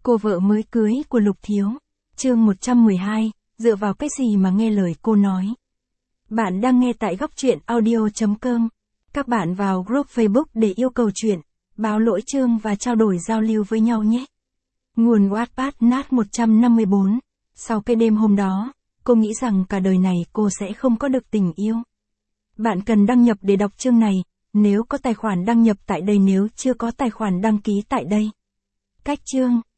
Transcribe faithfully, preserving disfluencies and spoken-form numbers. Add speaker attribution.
Speaker 1: Cô vợ mới cưới của Lục Thiếu. Chương một trăm mười hai, dựa vào cái gì mà nghe lời cô nói. Bạn đang nghe tại góc truyện audio chấm com. Các bạn vào group Facebook để yêu cầu chuyện, báo lỗi chương và trao đổi giao lưu với nhau nhé. Nguồn Wattpad nát một trăm năm mươi bốn. Sau cái đêm hôm đó, cô nghĩ rằng cả đời này cô sẽ không có được tình yêu. Bạn cần đăng nhập để đọc chương này, nếu có tài khoản đăng nhập tại đây, nếu chưa có tài khoản đăng ký tại đây. Cách chương